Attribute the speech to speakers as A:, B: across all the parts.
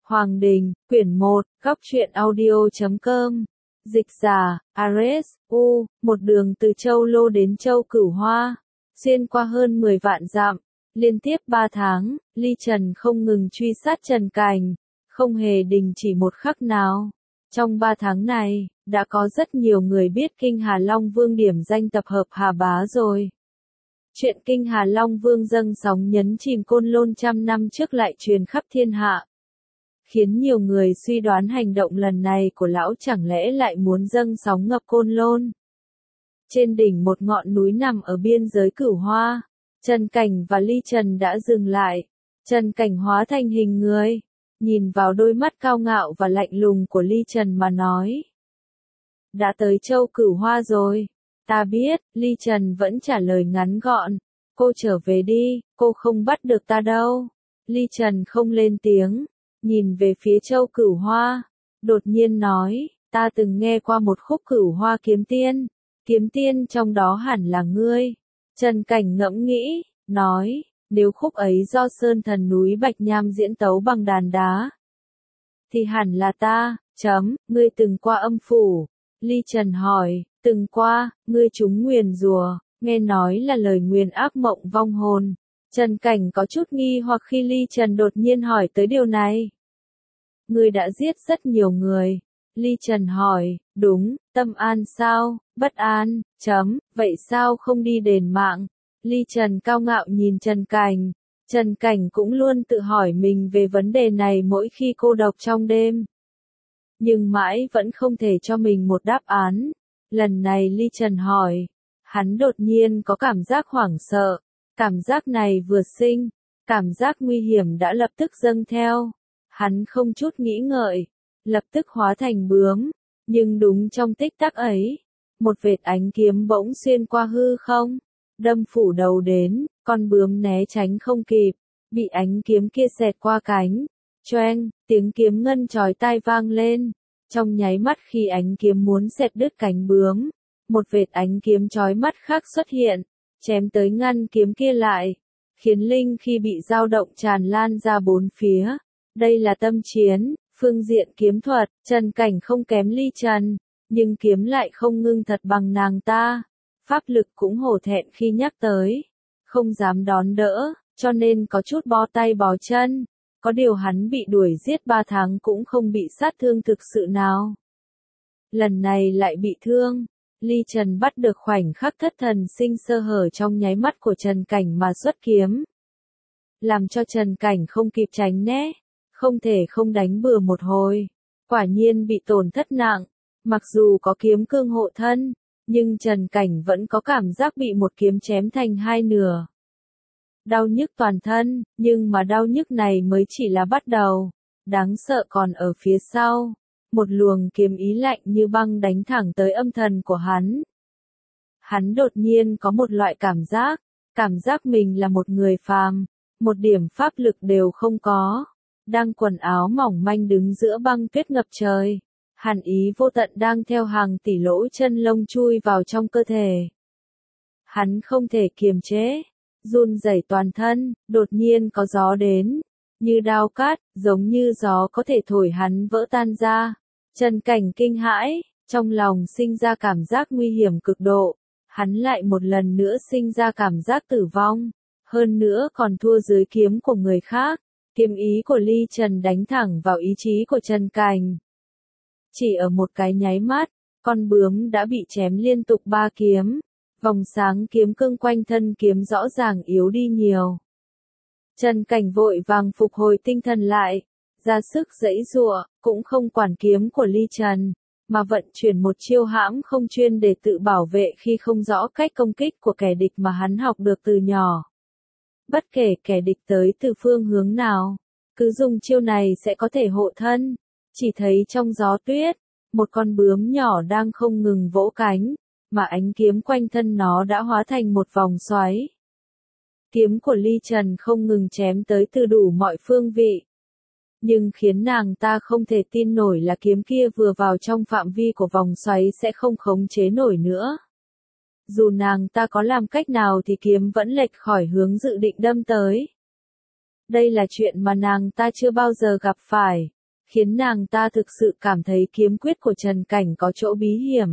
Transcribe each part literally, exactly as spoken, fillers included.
A: Hoàng Đình, quyển một, góc truyện audio chấm com. Dịch giả, Ares, U, một đường từ Châu Lô đến Châu Cửu Hoa, xuyên qua hơn mười vạn dặm, liên tiếp ba tháng, Ly Trần không ngừng truy sát Trần Cảnh, không hề đình chỉ một khắc nào. Trong ba tháng này, đã có rất nhiều người biết Kinh Hà Long Vương điểm danh tập hợp Hà Bá rồi. Chuyện Kinh Hà Long Vương dâng sóng nhấn chìm Côn Lôn trăm năm trước lại truyền khắp thiên hạ, khiến nhiều người suy đoán hành động lần này của lão chẳng lẽ lại muốn dâng sóng ngập Côn Lôn. Trên đỉnh một ngọn núi nằm ở biên giới Cửu Hoa, Trần Cảnh và Ly Trần đã dừng lại. Trần Cảnh hóa thành hình người, nhìn vào đôi mắt cao ngạo và lạnh lùng của Ly Trần mà nói: đã tới Châu Cửu Hoa rồi. Ta biết. Ly Trần vẫn trả lời ngắn gọn: cô trở về đi, cô không bắt được ta đâu. Ly Trần không lên tiếng, nhìn về phía Châu Cửu Hoa, đột nhiên nói: ta từng nghe qua một khúc Cửu Hoa kiếm tiên, kiếm tiên trong đó hẳn là ngươi. Trần Cảnh ngẫm nghĩ, nói: nếu khúc ấy do Sơn Thần núi Bạch Nham diễn tấu bằng đàn đá, thì hẳn là ta. Chấm, ngươi từng qua âm phủ? Ly Trần hỏi. Từng qua. Ngươi trúng nguyền rùa, nghe nói là lời nguyền ác mộng vong hồn. Trần Cảnh có chút nghi hoặc khi Ly Trần đột nhiên hỏi tới điều này. Ngươi đã giết rất nhiều người. Ly Trần hỏi. Đúng. Tâm an sao? Bất an. Chấm, vậy sao không đi đền mạng? Ly Trần cao ngạo nhìn Trần Cảnh. Trần Cảnh cũng luôn tự hỏi mình về vấn đề này mỗi khi cô độc trong đêm, nhưng mãi vẫn không thể cho mình một đáp án. Lần này Ly Trần hỏi, hắn đột nhiên có cảm giác hoảng sợ. Cảm giác này vừa sinh, cảm giác nguy hiểm đã lập tức dâng theo. Hắn không chút nghĩ ngợi, lập tức hóa thành bướm. Nhưng đúng trong tích tắc ấy, một vệt ánh kiếm bỗng xuyên qua hư không, đâm phủ đầu đến. Con bướm né tránh không kịp, bị ánh kiếm kia xẹt qua cánh. Choeng, tiếng kiếm ngân chói tai vang lên. Trong nháy mắt khi ánh kiếm muốn xẹt đứt cánh bướm, một vệt ánh kiếm chói mắt khác xuất hiện, chém tới ngăn kiếm kia lại, khiến linh khi bị dao động tràn lan ra bốn phía. Đây là tâm chiến, phương diện kiếm thuật, Trần Cảnh không kém Ly Trần, nhưng kiếm lại không ngưng thật bằng nàng ta. Pháp lực cũng hổ thẹn khi nhắc tới, không dám đón đỡ, cho nên có chút bó tay bó chân. Có điều hắn bị đuổi giết ba tháng cũng không bị sát thương thực sự nào. Lần này lại bị thương. Ly Trần bắt được khoảnh khắc thất thần sinh sơ hở trong nháy mắt của Trần Cảnh mà xuất kiếm, làm cho Trần Cảnh không kịp tránh né, không thể không đánh bừa một hồi. Quả nhiên bị tổn thất nặng. Mặc dù có kiếm cương hộ thân, nhưng Trần Cảnh vẫn có cảm giác bị một kiếm chém thành hai nửa. Đau nhức toàn thân, nhưng mà đau nhức này mới chỉ là bắt đầu. Đáng sợ còn ở phía sau. Một luồng kiếm ý lạnh như băng đánh thẳng tới âm thần của hắn. Hắn đột nhiên có một loại cảm giác, cảm giác mình là một người phàm, một điểm pháp lực đều không có, đang quần áo mỏng manh đứng giữa băng tuyết ngập trời. Hàn ý vô tận đang theo hàng tỷ lỗ chân lông chui vào trong cơ thể. Hắn không thể kiềm chế, run rẩy toàn thân. Đột nhiên có gió đến, như đao cát, giống như gió có thể thổi hắn vỡ tan ra. Trần Cảnh kinh hãi, trong lòng sinh ra cảm giác nguy hiểm cực độ. Hắn lại một lần nữa sinh ra cảm giác tử vong, hơn nữa còn thua dưới kiếm của người khác. Kiếm ý của Ly Trần đánh thẳng vào ý chí của Trần Cảnh. Chỉ ở một cái nháy mắt, con bướm đã bị chém liên tục ba kiếm. Vòng sáng kiếm cương quanh thân kiếm rõ ràng yếu đi nhiều. Trần Cảnh vội vàng phục hồi tinh thần lại, ra sức giãy giụa, cũng không quản kiếm của Ly Trần, mà vận chuyển một chiêu hãm không chuyên để tự bảo vệ khi không rõ cách công kích của kẻ địch mà hắn học được từ nhỏ. Bất kể kẻ địch tới từ phương hướng nào, cứ dùng chiêu này sẽ có thể hộ thân. Chỉ thấy trong gió tuyết, một con bướm nhỏ đang không ngừng vỗ cánh, mà ánh kiếm quanh thân nó đã hóa thành một vòng xoáy. Kiếm của Ly Trần không ngừng chém tới từ đủ mọi phương vị, nhưng khiến nàng ta không thể tin nổi là kiếm kia vừa vào trong phạm vi của vòng xoáy sẽ không khống chế nổi nữa. Dù nàng ta có làm cách nào thì kiếm vẫn lệch khỏi hướng dự định đâm tới. Đây là chuyện mà nàng ta chưa bao giờ gặp phải. khiến nàng ta thực sự cảm thấy kiếm quyết của Trần Cảnh có chỗ bí hiểm.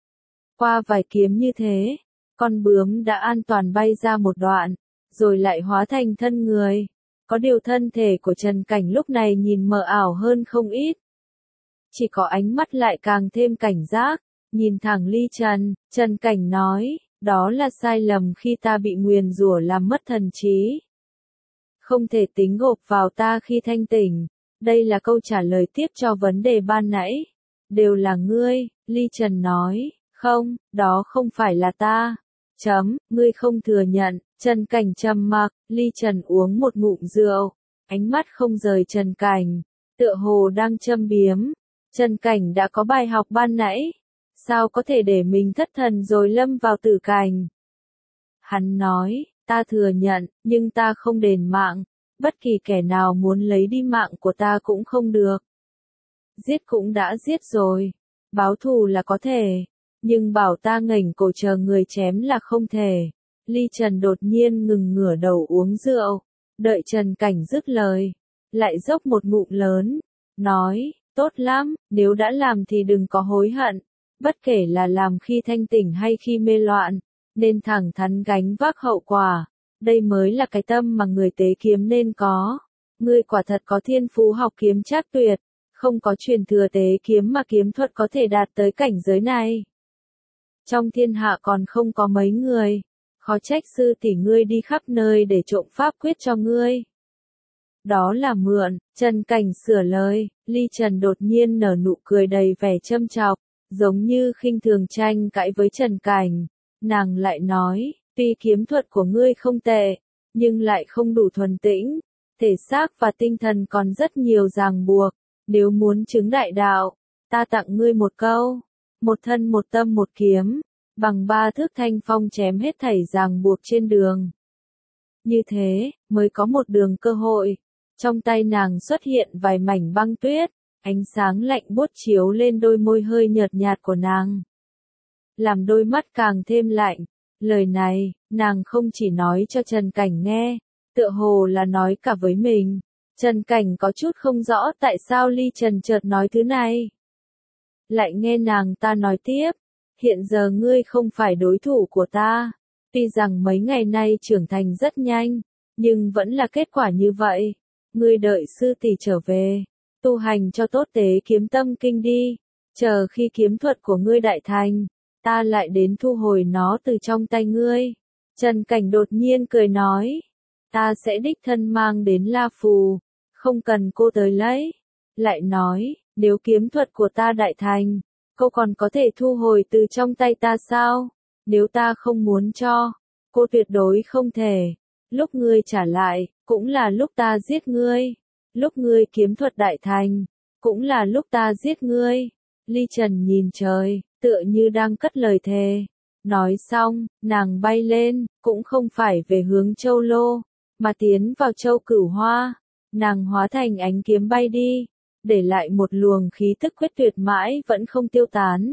A: Qua vài kiếm như thế, con bướm đã an toàn bay ra một đoạn, rồi lại hóa thành thân người. Có điều thân thể của Trần Cảnh lúc này nhìn mờ ảo hơn không ít. Chỉ có ánh mắt lại càng thêm cảnh giác, nhìn thẳng Ly Trần, Trần Cảnh nói, đó là sai lầm khi ta bị nguyền rủa làm mất thần trí. Không thể tính gộp vào ta khi thanh tỉnh. Đây là câu trả lời tiếp cho vấn đề ban nãy. Đều là ngươi, Ly Trần nói, không, đó không phải là ta. Chấm, ngươi không thừa nhận. Trần Cảnh trầm mặc, Ly Trần uống một ngụm rượu, ánh mắt không rời Trần Cảnh, tựa hồ đang châm biếm. Trần Cảnh đã có bài học ban nãy, sao có thể để mình thất thần rồi lâm vào tử cảnh. Hắn nói, ta thừa nhận, nhưng ta không đền mạng, bất kỳ kẻ nào muốn lấy đi mạng của ta cũng không được. Giết cũng đã giết rồi, báo thù là có thể, nhưng bảo ta ngẩng cổ chờ người chém là không thể. Ly Trần đột nhiên ngừng ngửa đầu uống rượu, đợi Trần Cảnh dứt lời, lại dốc một ngụm lớn, nói, tốt lắm, nếu đã làm thì đừng có hối hận, bất kể là làm khi thanh tỉnh hay khi mê loạn, nên thẳng thắn gánh vác hậu quả, đây mới là cái tâm mà người tế kiếm nên có. Ngươi quả thật có thiên phú học kiếm trác tuyệt, không có truyền thừa tế kiếm mà kiếm thuật có thể đạt tới cảnh giới này. Trong thiên hạ còn không có mấy người. Khó trách sư tỷ ngươi đi khắp nơi để trộm pháp quyết cho ngươi. Đó là mượn, Trần Cảnh sửa lời, Ly Trần đột nhiên nở nụ cười đầy vẻ châm chọc, giống như khinh thường tranh cãi với Trần Cảnh. Nàng lại nói, tuy kiếm thuật của ngươi không tệ, nhưng lại không đủ thuần tĩnh, thể xác và tinh thần còn rất nhiều ràng buộc, nếu muốn chứng đại đạo, ta tặng ngươi một câu, một thân một tâm một kiếm. Bằng ba thước thanh phong chém hết thảy ràng buộc trên đường. Như thế, mới có một đường cơ hội. Trong tay nàng xuất hiện vài mảnh băng tuyết, ánh sáng lạnh buốt chiếu lên đôi môi hơi nhợt nhạt của nàng. Làm đôi mắt càng thêm lạnh. Lời này, nàng không chỉ nói cho Trần Cảnh nghe, tựa hồ là nói cả với mình. Trần Cảnh có chút không rõ tại sao Ly Trần chợt nói thứ này. Lại nghe nàng ta nói tiếp. Hiện giờ ngươi không phải đối thủ của ta. Tuy rằng mấy ngày nay trưởng thành rất nhanh, nhưng vẫn là kết quả như vậy. Ngươi đợi sư tỷ trở về, tu hành cho tốt tế kiếm tâm kinh đi. Chờ khi kiếm thuật của ngươi đại thành, ta lại đến thu hồi nó từ trong tay ngươi. Trần Cảnh đột nhiên cười nói, ta sẽ đích thân mang đến La Phù, không cần cô tới lấy. Lại nói, nếu kiếm thuật của ta đại thành, cô còn có thể thu hồi từ trong tay ta sao? Nếu ta không muốn cho, cô tuyệt đối không thể. Lúc ngươi trả lại, cũng là lúc ta giết ngươi. Lúc ngươi kiếm thuật đại thành, cũng là lúc ta giết ngươi. Ly Trần nhìn trời, tựa như đang cất lời thề. Nói xong, nàng bay lên, cũng không phải về hướng Châu Lô, mà tiến vào Châu Cửu Hoa. Nàng hóa thành ánh kiếm bay đi, để lại một luồng khí tức quyết tuyệt mãi vẫn không tiêu tán.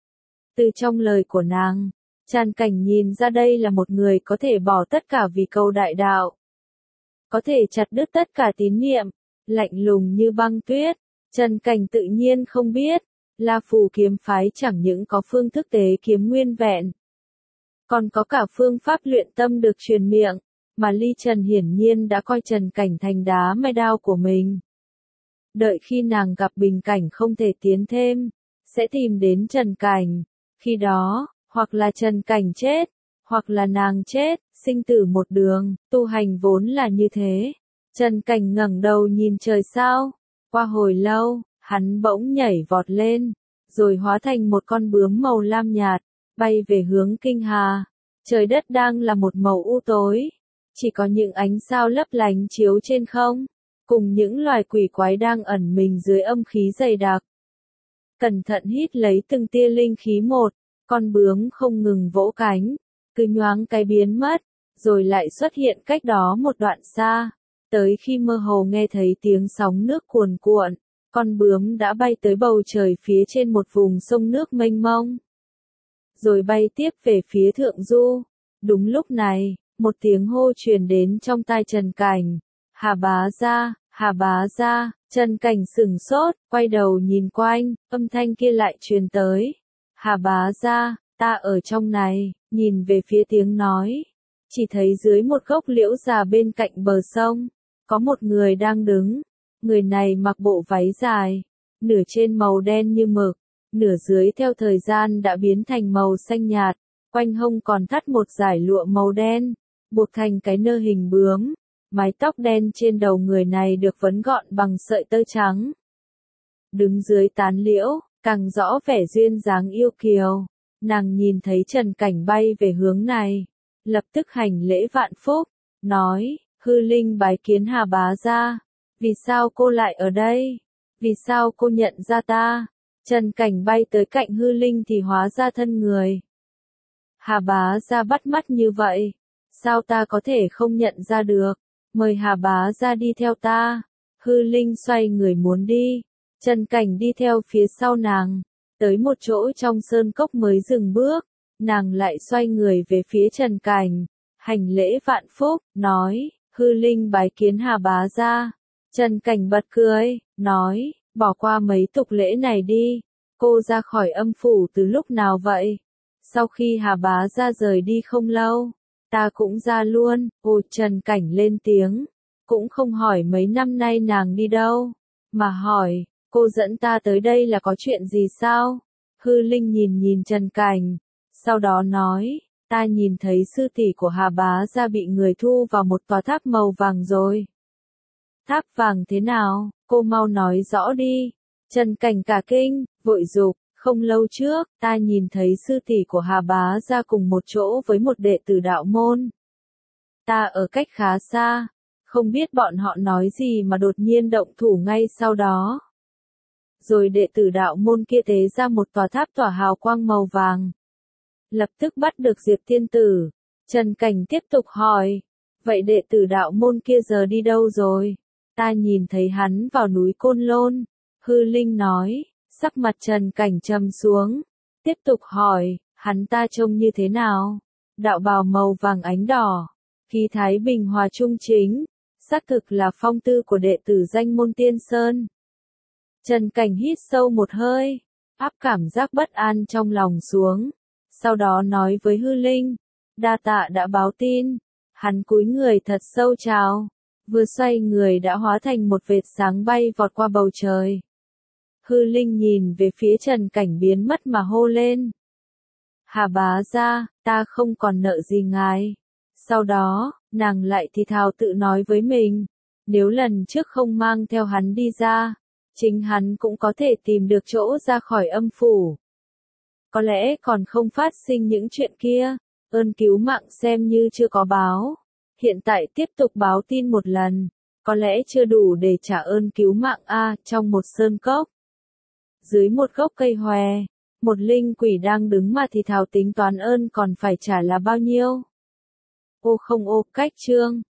A: Từ trong lời của nàng, Trần Cảnh nhìn ra đây là một người có thể bỏ tất cả vì cầu đại đạo. Có thể chặt đứt tất cả tín niệm, lạnh lùng như băng tuyết. Trần Cảnh tự nhiên không biết, La Phù kiếm phái chẳng những có phương thức tế kiếm nguyên vẹn, còn có cả phương pháp luyện tâm được truyền miệng, mà Ly Trần hiển nhiên đã coi Trần Cảnh thành đá mai đao của mình. Đợi khi nàng gặp bình cảnh không thể tiến thêm, sẽ tìm đến Trần Cảnh. Khi đó, hoặc là Trần Cảnh chết, hoặc là nàng chết, sinh tử một đường, tu hành vốn là như thế. Trần Cảnh ngẩng đầu nhìn trời sao, qua hồi lâu, hắn bỗng nhảy vọt lên, rồi hóa thành một con bướm màu lam nhạt, bay về hướng Kinh Hà. Trời đất đang là một màu u tối, chỉ có những ánh sao lấp lánh chiếu trên không, cùng những loài quỷ quái đang ẩn mình dưới âm khí dày đặc. Cẩn thận hít lấy từng tia linh khí một, con bướm không ngừng vỗ cánh, cứ nhoáng cái biến mất, rồi lại xuất hiện cách đó một đoạn xa. Tới khi mơ hồ nghe thấy tiếng sóng nước cuồn cuộn, con bướm đã bay tới bầu trời phía trên một vùng sông nước mênh mông. Rồi bay tiếp về phía thượng du. Đúng lúc này, một tiếng hô truyền đến trong tai Trần Cảnh. Hà bá gia, Hà bá gia, Trần Cảnh sửng sốt, quay đầu nhìn quanh, âm thanh kia lại truyền tới. Hà bá gia, ta ở trong này, nhìn về phía tiếng nói. Chỉ thấy dưới một gốc liễu già bên cạnh bờ sông, có một người đang đứng. Người này mặc bộ váy dài, nửa trên màu đen như mực, nửa dưới theo thời gian đã biến thành màu xanh nhạt, quanh hông còn thắt một dải lụa màu đen, buộc thành cái nơ hình bướm. Mái tóc đen trên đầu người này được vấn gọn bằng sợi tơ trắng. Đứng dưới tán liễu, càng rõ vẻ duyên dáng yêu kiều. Nàng nhìn thấy Trần Cảnh bay về hướng này, lập tức hành lễ vạn phúc, nói, hư linh bái kiến Hà bá gia. Vì sao cô lại ở đây? Vì sao cô nhận ra ta? Trần Cảnh bay tới cạnh hư linh thì hóa ra thân người. Hà bá gia bắt mắt như vậy, sao ta có thể không nhận ra được? Mời Hà bá gia đi theo ta. Hư linh xoay người muốn đi. Trần Cảnh đi theo phía sau nàng. Tới một chỗ trong sơn cốc mới dừng bước. Nàng lại xoay người về phía Trần Cảnh. Hành lễ vạn phúc, nói, hư linh bái kiến Hà bá gia. Trần Cảnh bật cười, nói, bỏ qua mấy tục lễ này đi. Cô ra khỏi âm phủ từ lúc nào vậy? Sau khi Hà bá gia rời đi không lâu. Ta cũng ra luôn. Ồ, Trần Cảnh lên tiếng. Cũng không hỏi mấy năm nay nàng đi đâu. Mà hỏi, cô dẫn ta tới đây là có chuyện gì sao? Hư Linh nhìn nhìn Trần Cảnh. Sau đó nói, ta nhìn thấy sư tỷ của Hà bá gia bị người thu vào một tòa tháp màu vàng rồi. Tháp vàng thế nào? Cô mau nói rõ đi. Trần Cảnh cả kinh, vội dục. Không lâu trước, ta nhìn thấy sư tỷ của Hà bá gia cùng một chỗ với một đệ tử đạo môn. Ta ở cách khá xa, không biết bọn họ nói gì mà đột nhiên động thủ ngay sau đó. Rồi đệ tử đạo môn kia tế ra một tòa tháp tỏa hào quang màu vàng. Lập tức bắt được Diệp Tiên Tử. Trần Cảnh tiếp tục hỏi, vậy đệ tử đạo môn kia giờ đi đâu rồi? Ta nhìn thấy hắn vào núi Côn Lôn. Hư Linh nói. Sắc mặt Trần Cảnh trầm xuống, tiếp tục hỏi, hắn ta trông như thế nào? Đạo bào màu vàng ánh đỏ, khí thái bình hòa trung chính, xác thực là phong tư của đệ tử danh môn Tiên Sơn. Trần Cảnh hít sâu một hơi, áp cảm giác bất an trong lòng xuống, sau đó nói với Hư Linh, đa tạ đã báo tin. Hắn cúi người thật sâu chào, vừa xoay người đã hóa thành một vệt sáng bay vọt qua bầu trời. Hư Linh nhìn về phía Trần Cảnh biến mất mà hô lên. Hà bá gia, ta không còn nợ gì ngài. Sau đó, nàng lại thì thào tự nói với mình, nếu lần trước không mang theo hắn đi ra, chính hắn cũng có thể tìm được chỗ ra khỏi âm phủ. Có lẽ còn không phát sinh những chuyện kia, ơn cứu mạng xem như chưa có báo. Hiện tại tiếp tục báo tin một lần, có lẽ chưa đủ để trả ơn cứu mạng a. Trong một sơn cốc. Dưới một gốc cây hòe, một linh quỷ đang đứng mà thì thào tính toán ơn còn phải trả là bao nhiêu. Ô không ô, cách chương.